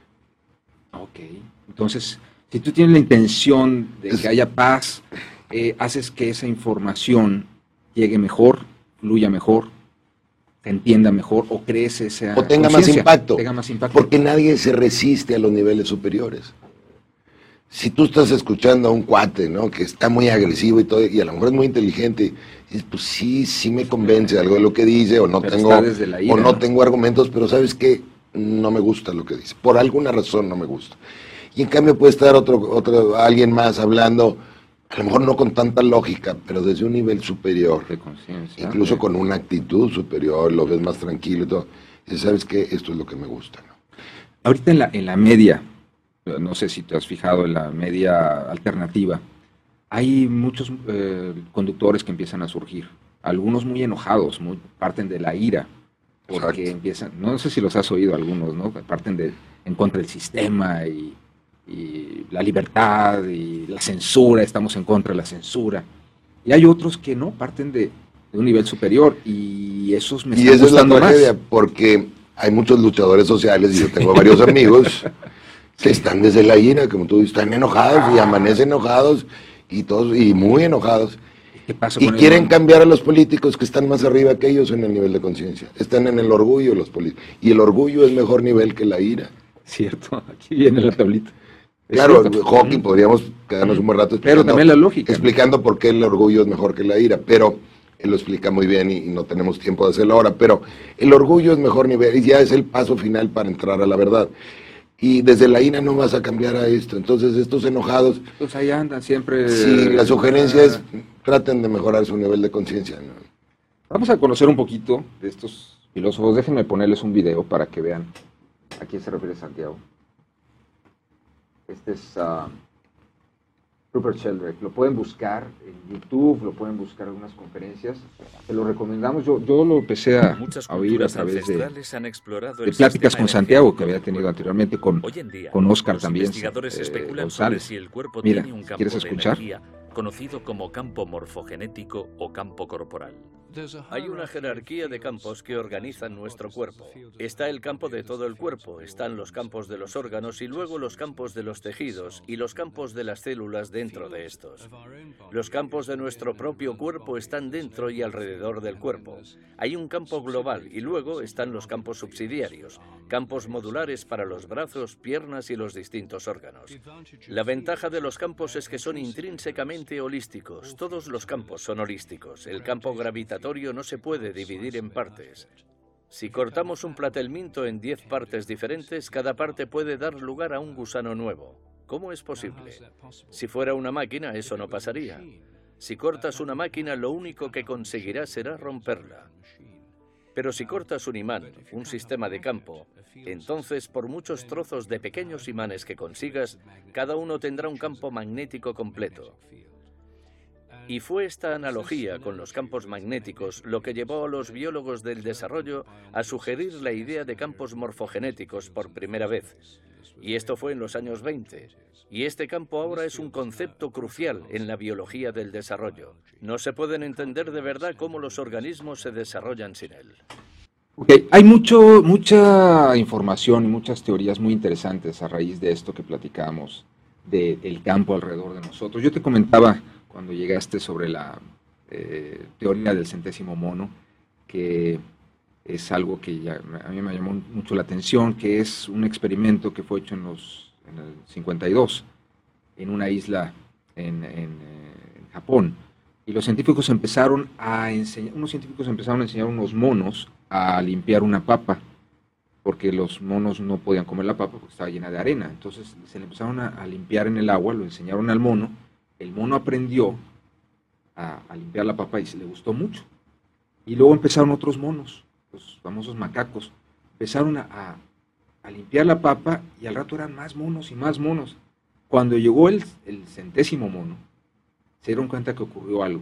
Ok, entonces... Si tú tienes la intención de que haya paz, eh, haces que esa información llegue mejor, fluya mejor, se entienda mejor o crees esa o tenga más impacto, tenga más impacto. Porque nadie se resiste a los niveles superiores. Si tú estás escuchando a un cuate, ¿no? Que está muy agresivo y todo, y a lo mejor es muy inteligente, y dices, pues sí, sí me convence algo de lo que dice, o no pero tengo, ira, o no, ¿no? tengo argumentos, pero ¿sabes qué? No me gusta lo que dice. Por alguna razón no me gusta. Y en cambio puede estar otro, otro, alguien más hablando, a lo mejor no con tanta lógica, pero desde un nivel superior, de conciencia, incluso de... con una actitud superior, lo ves más tranquilo y todo. Y sabes que esto es lo que me gusta, ¿no? Ahorita en la, en la media, no sé si te has fijado en la media alternativa, hay muchos eh, conductores que empiezan a surgir, algunos muy enojados, muy, parten de la ira, porque Exacto. empiezan, no sé si los has oído algunos, ¿no? Parten de en contra del sistema y, y la libertad y la censura, estamos en contra de la censura. Y hay otros que no, parten de, de un nivel superior y esos me están gustando más. Y esa es la tragedia, porque hay muchos luchadores sociales, y yo tengo varios amigos que están desde la ira, como tú dices, están enojados y amanecen enojados y todos y muy enojados. ¿Qué pasa con y quieren el... cambiar a los políticos que están más arriba que ellos en el nivel de conciencia. Están en el orgullo los políticos. Y el orgullo es mejor nivel que la ira. Cierto, aquí viene la tablita. Claro, el hockey mm. podríamos quedarnos un buen rato explicando, pero también la lógica, explicando por qué el orgullo es mejor que la ira, pero él lo explica muy bien y, y no tenemos tiempo de hacerlo ahora, pero el orgullo es mejor nivel y ya es el paso final para entrar a la verdad. Y desde la ira no vas a cambiar a esto, entonces estos enojados... Pues ahí andan siempre... Sí, la sugerencia es, traten de mejorar su nivel de conciencia, ¿no? Vamos a conocer un poquito de estos filósofos, déjenme ponerles un video para que vean a quién se refiere Santiago. Este es uh, Rupert Sheldrake, lo pueden buscar en YouTube, lo pueden buscar en algunas conferencias, se lo recomendamos, yo, yo lo empecé a, a oír a través de, de pláticas con Santiago que había tenido anteriormente, con, día, con Oscar también, eh, González. Si el cuerpo Mira, tiene un campo ¿quieres escuchar? De energía, conocido como campo morfogenético o campo corporal. Hay una jerarquía de campos que organizan nuestro cuerpo. Está el campo de todo el cuerpo, están los campos de los órganos y luego los campos de los tejidos y los campos de las células dentro de estos. Los campos de nuestro propio cuerpo están dentro y alrededor del cuerpo. Hay un campo global y luego están los campos subsidiarios, campos modulares para los brazos, piernas y los distintos órganos. La ventaja de los campos es que son intrínsecamente holísticos. Todos los campos son holísticos. El campo gravitatorio no se puede dividir en partes. Si cortamos un platelminto en diez partes diferentes, cada parte puede dar lugar a un gusano nuevo. ¿Cómo es posible? Si fuera una máquina, eso no pasaría. Si cortas una máquina, lo único que conseguirás será romperla. Pero si cortas un imán, un sistema de campo, entonces por muchos trozos de pequeños imanes que consigas, cada uno tendrá un campo magnético completo. Y fue esta analogía con los campos magnéticos lo que llevó a los biólogos del desarrollo a sugerir la idea de campos morfogenéticos por primera vez. Y esto fue en los años veinte. Y este campo ahora es un concepto crucial en la biología del desarrollo. No se pueden entender de verdad cómo los organismos se desarrollan sin él. Okay. Hay mucho, mucha información y muchas teorías muy interesantes a raíz de esto que platicamos, del campo alrededor de nosotros. Yo te comentaba cuando llegaste sobre la eh, teoría del centésimo mono, que es algo que ya, a mí me llamó mucho la atención, que es un experimento que fue hecho en, los, en el cincuenta y dos, en una isla en, en, en Japón, y los científicos empezaron a enseñar, unos científicos empezaron a enseñar a unos monos a limpiar una papa, porque los monos no podían comer la papa porque estaba llena de arena, entonces se le empezaron a, a limpiar en el agua, lo enseñaron al mono. El mono aprendió a, a limpiar la papa y se le gustó mucho. Y luego empezaron otros monos, los famosos macacos. Empezaron a, a, a limpiar la papa y al rato eran más monos y más monos. Cuando llegó el, el centésimo mono, se dieron cuenta que ocurrió algo.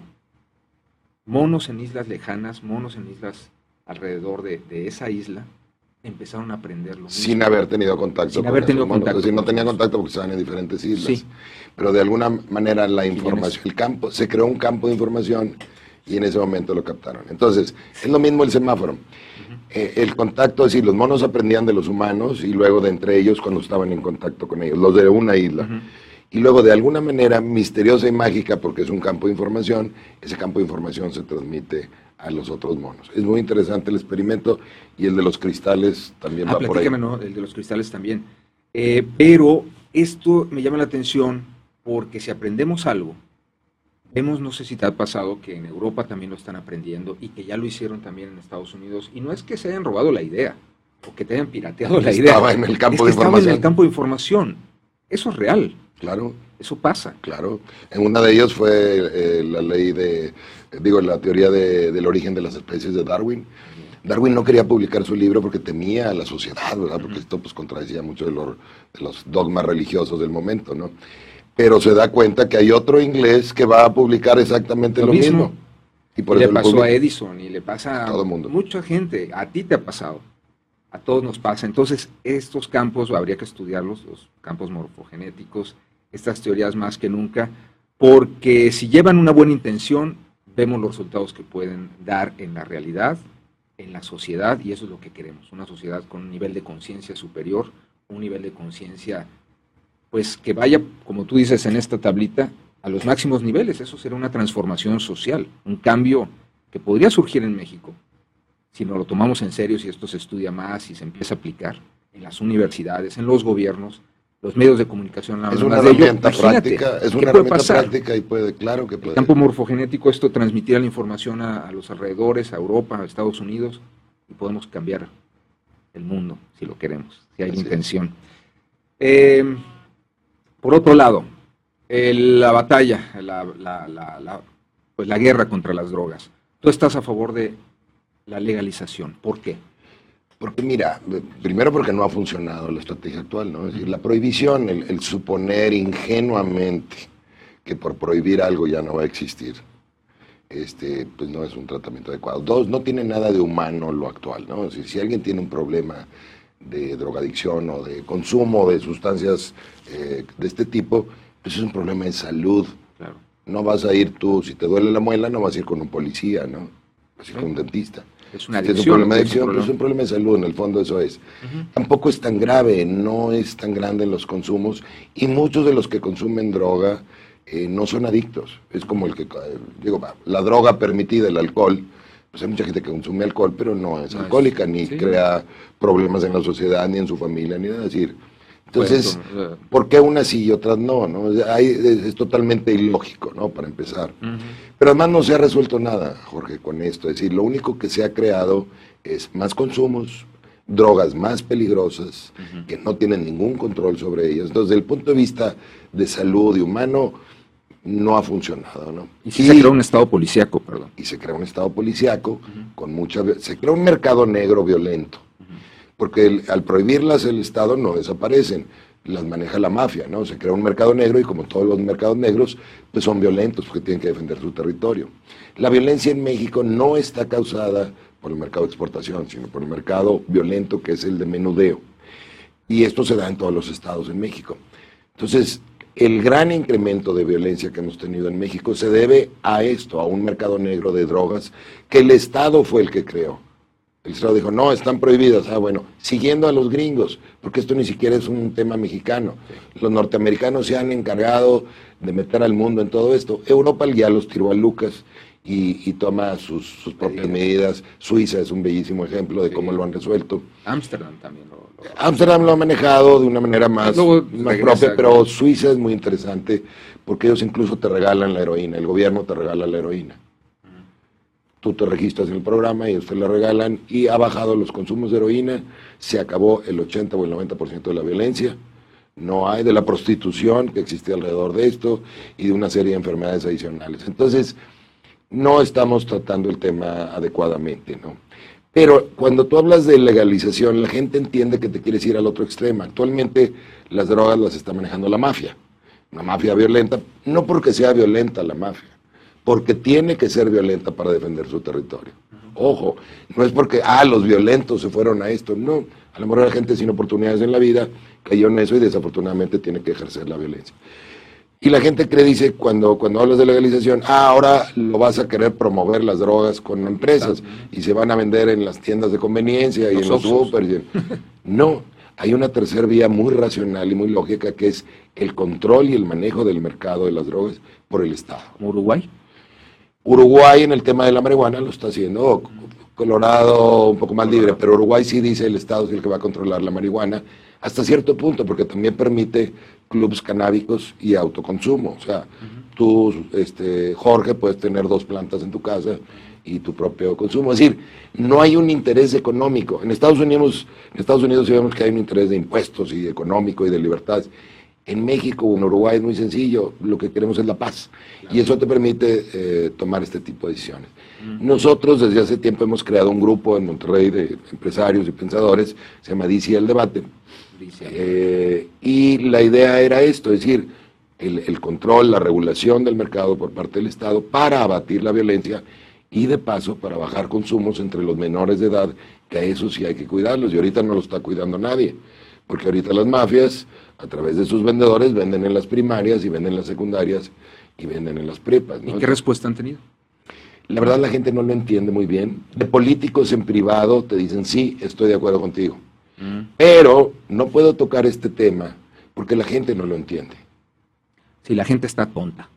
Monos en islas lejanas, monos en islas alrededor de, de esa isla, empezaron a aprenderlo. Sin haber tenido contacto. Sin haber tenido contacto. Es decir, no tenían contacto porque estaban en diferentes islas. Sí. Pero de alguna manera la información, el campo, se creó un campo de información y en ese momento lo captaron. Entonces, es lo mismo el semáforo. Uh-huh. eh, el contacto, es decir, los monos aprendían de los humanos y luego de entre ellos cuando estaban en contacto con ellos, los de una isla. Uh-huh. Y luego de alguna manera misteriosa y mágica, porque es un campo de información, ese campo de información se transmite a los otros monos. Es muy interesante el experimento y el de los cristales también ah, va por ahí. ¿no? El de los cristales también. Eh, pero esto me llama la atención porque si aprendemos algo, vemos, no sé si te ha pasado, que en Europa también lo están aprendiendo y que ya lo hicieron también en Estados Unidos. Y no es que se hayan robado la idea o que te hayan pirateado la idea. Estaba en el campo de información. Estaba en el campo de información. Eso es real. Claro. Eso pasa. Claro. En una de ellos fue eh, la ley de, digo, la teoría de, del origen de las especies de Darwin. Darwin no quería publicar su libro porque temía a la sociedad, ¿verdad? Porque esto pues contradecía mucho de, lo, de los dogmas religiosos del momento, ¿no? Pero se da cuenta que hay otro inglés que va a publicar exactamente lo, lo mismo. mismo. Y, por y eso le pasó a Edison y le pasa a todo mundo. Mucha gente. A ti te ha pasado. A todos nos pasa. Entonces, estos campos, habría que estudiarlos, los campos morfogenéticos, estas teorías más que nunca, porque si llevan una buena intención, vemos los resultados que pueden dar en la realidad, en la sociedad, y eso es lo que queremos, una sociedad con un nivel de conciencia superior, un nivel de conciencia, pues que vaya, como tú dices en esta tablita, a los máximos niveles. Eso será una transformación social, un cambio que podría surgir en México, si nos lo tomamos en serio, si esto se estudia más y se empieza a aplicar en las universidades, en los gobiernos, los medios de comunicación. Es una herramienta práctica, es una herramienta práctica y puede, claro que puede. El campo morfogenético, esto transmitirá la información a, a los alrededores, a Europa, a Estados Unidos, y podemos cambiar el mundo, si lo queremos, si hay intención. Eh, por otro lado, el, la batalla, la, la, la, la, pues la guerra contra las drogas. Tú estás a favor de la legalización. ¿Por qué? Porque mira, primero porque no ha funcionado la estrategia actual, ¿no? Es decir, la prohibición, el, el suponer ingenuamente que por prohibir algo ya no va a existir, este, pues no es un tratamiento adecuado. Dos, no tiene nada de humano lo actual, ¿no? Es decir, si alguien tiene un problema de drogadicción o de consumo de sustancias eh, de este tipo, pues es un problema de salud. Claro. No vas a ir tú, si te duele la muela, no vas a ir con un policía, ¿no? Vas a ir con un dentista. Es una adicción. Es un problema de adicción, pero es un problema de salud, en el fondo eso es. Uh-huh. Tampoco es tan grave, no es tan grande en los consumos, y muchos de los que consumen droga eh, no son adictos. Es como el que, eh, digo, la droga permitida, el alcohol, pues hay mucha gente que consume alcohol, pero no es no alcohólica, es, ni sí. crea problemas en la sociedad, ni en su familia, ni nada. Es decir, entonces, pues, uh, ¿por qué unas sí y otras no? ¿no? Hay, es, es totalmente ilógico, ¿no? Para empezar. Uh-huh. Pero además no se ha resuelto nada, Jorge, con esto. Es decir, lo único que se ha creado es más consumos, drogas más peligrosas, uh-huh. que no tienen ningún control sobre ellas. Entonces, desde el punto de vista de salud y humano, no ha funcionado, ¿no? Y sí y, se creó un estado policíaco, perdón. Y se creó un estado policíaco, uh-huh. con mucha... Se creó un mercado negro violento. Porque el, al prohibirlas el Estado no desaparecen, las maneja la mafia, ¿no? Se crea un mercado negro y como todos los mercados negros, pues son violentos porque tienen que defender su territorio. La violencia en México no está causada por el mercado de exportación, sino por el mercado violento que es el de menudeo. Y esto se da en todos los estados en México. Entonces, el gran incremento de violencia que hemos tenido en México se debe a esto, a un mercado negro de drogas que el Estado fue el que creó. El Estado dijo, no, están prohibidas. Ah, bueno, siguiendo a los gringos, porque esto ni siquiera es un tema mexicano. Los norteamericanos se han encargado de meter al mundo en todo esto. Europa ya los tiró a Lucas y, y toma sus, sus propias medidas. Suiza es un bellísimo ejemplo de sí. cómo lo han resuelto. Ámsterdam también lo, lo... Ámsterdam lo ha manejado de una manera más, más propia, pero Suiza es muy interesante porque ellos incluso te regalan la heroína, el gobierno te regala la heroína. Tú te registras en el programa y ellos te la regalan y ha bajado los consumos de heroína, se acabó el ochenta o el noventa por ciento de la violencia, no hay de la prostitución que existía alrededor de esto y de una serie de enfermedades adicionales. Entonces, no estamos tratando el tema adecuadamente, ¿no? Pero cuando tú hablas de legalización, la gente entiende que te quieres ir al otro extremo. Actualmente las drogas las está manejando la mafia, una mafia violenta, no porque sea violenta la mafia, porque tiene que ser violenta para defender su territorio. Ojo, no es porque, ah, los violentos se fueron a esto, no. A lo mejor la gente sin oportunidades en la vida cayó en eso y desafortunadamente tiene que ejercer la violencia. Y la gente cree, dice, cuando, cuando hablas de legalización, ah, ahora lo vas a querer promover las drogas con empresas y se van a vender en las tiendas de conveniencia y los en los súper. No, hay una tercera vía muy racional y muy lógica que es el control y el manejo del mercado de las drogas por el Estado. ¿Como Uruguay? Uruguay en el tema de la marihuana lo está haciendo, Colorado un poco más libre, pero Uruguay sí dice el Estado es el que va a controlar la marihuana hasta cierto punto, porque también permite clubes canábicos y autoconsumo. O sea, uh-huh. tú, este, Jorge, puedes tener dos plantas en tu casa y tu propio consumo. Es decir, no hay un interés económico. En Estados Unidos, en Estados Unidos sí vemos que hay un interés de impuestos y económico y de libertades. En México o en Uruguay es muy sencillo, lo que queremos es la paz, claro. Y eso te permite eh, tomar este tipo de decisiones. Uh-huh. Nosotros desde hace tiempo hemos creado un grupo en Monterrey de empresarios y pensadores, se llama D C El Debate, eh, y la idea era esto, es decir, el, el control, la regulación del mercado por parte del Estado para abatir la violencia y de paso para bajar consumos entre los menores de edad que a eso sí hay que cuidarlos, y ahorita no lo está cuidando nadie, porque ahorita las mafias, a través de sus vendedores, venden en las primarias y venden en las secundarias y venden en las prepas, ¿no? ¿Y qué respuesta han tenido? La verdad la gente no lo entiende muy bien. De políticos en privado te dicen, sí, estoy de acuerdo contigo, mm. pero no puedo tocar este tema porque la gente no lo entiende. Sí, la gente está tonta.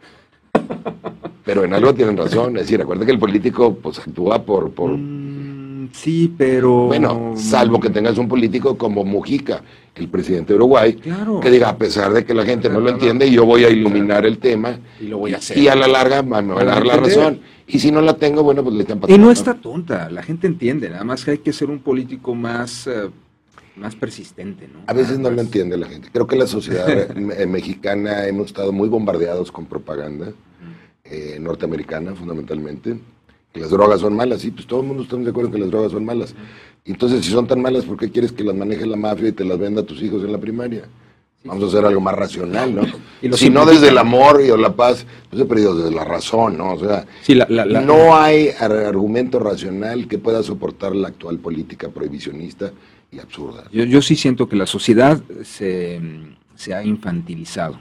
Pero en algo tienen razón, es decir, acuérdate que el político pues actúa por... por... Mm, sí, pero... Bueno, salvo que tengas un político como Mujica, el presidente de Uruguay, claro, que diga, a pesar de que la gente no lo entiende, yo voy a iluminar el tema, y lo voy a hacer. Y a la larga me va a dar la razón. Y si no la tengo, bueno, pues le están pasando. Y no está tonta, la gente entiende, nada más que hay que ser un político más... Uh, más persistente, ¿no? A veces no lo entiende la gente. Creo que la sociedad mexicana hemos estado muy bombardeados con propaganda eh, norteamericana, fundamentalmente. Que las drogas son malas, sí, pues todo el mundo estamos de acuerdo que las drogas son malas. Entonces, si son tan malas, ¿por qué quieres que las maneje la mafia y te las venda a tus hijos en la primaria? Vamos a hacer algo más racional, ¿no? Y si no desde el amor y o la paz, pues he perdido desde la razón, ¿no? O sea, sí, la, la, la, no hay argumento racional que pueda soportar la actual política prohibicionista y absurda. Yo, yo sí siento que la sociedad se, se ha infantilizado,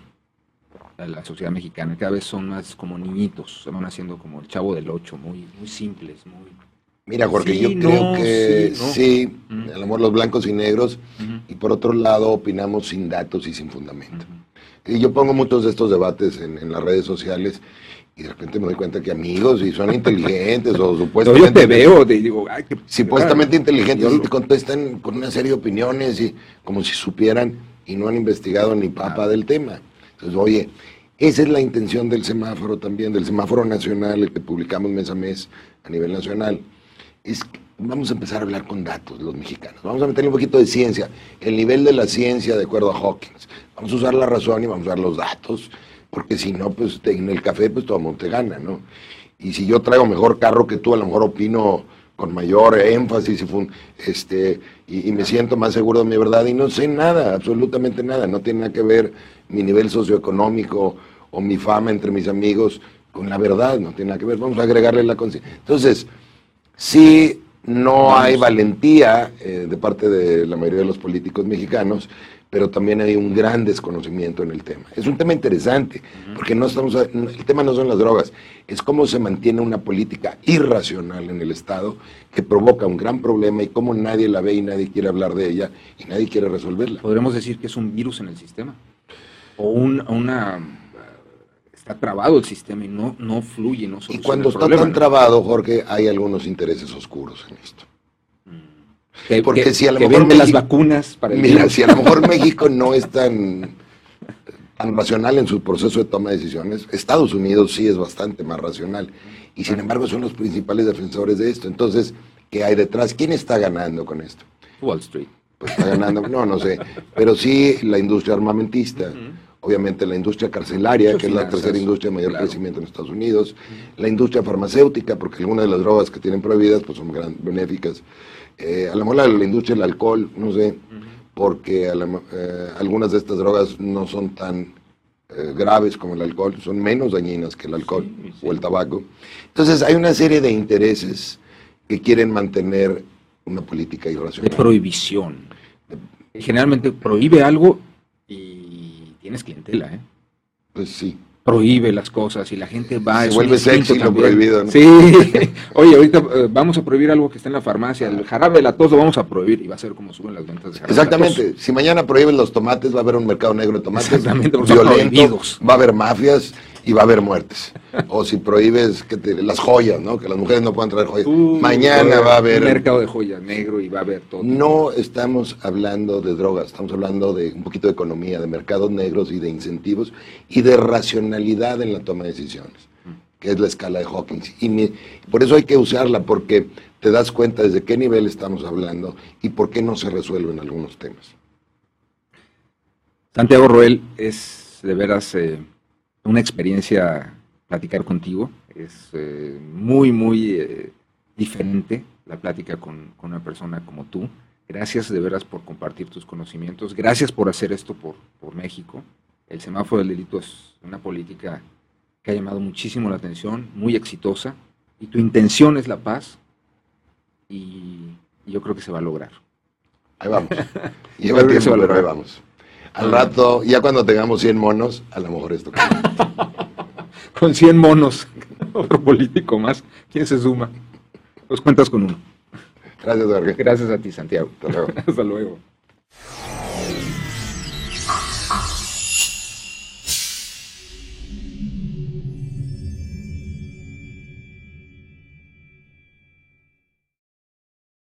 la sociedad mexicana, cada vez son más como niñitos, se van haciendo como el Chavo del Ocho, muy, muy simples, muy... Mira, Jorge, sí, yo no, creo que sí, no. sí, uh-huh. el amor los blancos y negros, uh-huh. y por otro lado opinamos sin datos y sin fundamento. Uh-huh. Y yo pongo muchos de estos debates en, en las redes sociales, y de repente me doy cuenta que amigos, y son inteligentes, o supuestamente... Yo te veo, te digo, ay, qué... Supuestamente inteligentes, yo... y te contestan con una serie de opiniones, y como si supieran, y no han investigado ni papa ah. del tema. Entonces, oye, esa es la intención del semáforo también, del semáforo nacional, el que publicamos mes a mes a nivel nacional. Es que vamos a empezar a hablar con datos los mexicanos, vamos a meterle un poquito de ciencia, el nivel de la ciencia de acuerdo a Hawkins, vamos a usar la razón y vamos a usar los datos, porque si no, pues en el café pues todo el mundo te gana, ¿no? Y si yo traigo mejor carro que tú, a lo mejor opino con mayor énfasis y, fun, este, y, y me siento más seguro de mi verdad y no sé nada, absolutamente nada, no tiene nada que ver mi nivel socioeconómico o mi fama entre mis amigos con la verdad, no tiene nada que ver, vamos a agregarle la conciencia. Entonces, sí, no hay valentía eh, de parte de la mayoría de los políticos mexicanos, pero también hay un gran desconocimiento en el tema. Es un tema interesante, porque no estamos, el tema no son las drogas, es cómo se mantiene una política irracional en el Estado que provoca un gran problema y cómo nadie la ve y nadie quiere hablar de ella y nadie quiere resolverla. ¿Podríamos decir que es un virus en el sistema? O un, una... está trabado el sistema y no, no fluye, no soluciona. Y cuando el está problema, tan ¿no? trabado, Jorge, hay algunos intereses oscuros en esto. Que, Porque que, si a lo que mejor vende México, las vacunas para el mira, virus. si a lo mejor México no es tan, tan racional en su proceso de toma de decisiones, Estados Unidos sí es bastante más racional. Y sin embargo son los principales defensores de esto. Entonces, ¿qué hay detrás? ¿Quién está ganando con esto? Wall Street. Pues está ganando, no, no sé. Pero sí la industria armamentista. Uh-huh. Obviamente la industria carcelaria, que es la tercera industria de mayor claro. crecimiento en Estados Unidos, uh-huh. la industria farmacéutica, porque algunas de las drogas que tienen prohibidas pues son gran, benéficas, eh, a lo mejor la, la industria del alcohol, no sé, uh-huh. porque a la, eh, algunas de estas drogas no son tan eh, graves como el alcohol, son menos dañinas que el alcohol sí, sí. o el tabaco. Entonces hay una serie de intereses que quieren mantener una política irracional. De prohibición. Generalmente prohíbe algo y tienes clientela, ¿eh? Pues sí. Prohíbe las cosas y la gente va... Se es vuelve sexy lo prohibido, ¿no? Sí. Oye, ahorita eh, vamos a prohibir algo que está en la farmacia, el jarabe de la tos lo vamos a prohibir y va a ser como suben las ventas de jarabe. Exactamente. De la tos. Si mañana prohíben los tomates, va a haber un mercado negro de tomates. Exactamente. Violento, va a haber mafias y va a haber muertes. O si prohíbes que te, las joyas, ¿no? Que las mujeres no puedan traer joyas. Uh, mañana va a haber... Un mercado de joyas negro y va a haber todo. No estamos hablando de drogas, estamos hablando de un poquito de economía, de mercados negros y de incentivos y de racionalidad en la toma de decisiones, que es la escala de Hawkins. Y mi, por eso hay que usarla, porque te das cuenta desde qué nivel estamos hablando y por qué no se resuelven algunos temas. Santiago Roel, es de veras eh, una experiencia platicar contigo. Es eh, muy, muy eh, diferente la plática con, con una persona como tú. Gracias de veras por compartir tus conocimientos. Gracias por hacer esto por, por México. El semáforo del delito es una política que ha llamado muchísimo la atención, muy exitosa, y tu intención es la paz, y Y yo creo que se va a lograr. Ahí vamos. Lleva tiempo, pero ahí vamos. Al rato, ya cuando tengamos cien monos, a lo mejor esto cambia. Con cien monos, otro político más. ¿Quién se suma? Pues cuentas con uno. Gracias, Jorge. Gracias a ti, Santiago. Hasta luego. Hasta luego.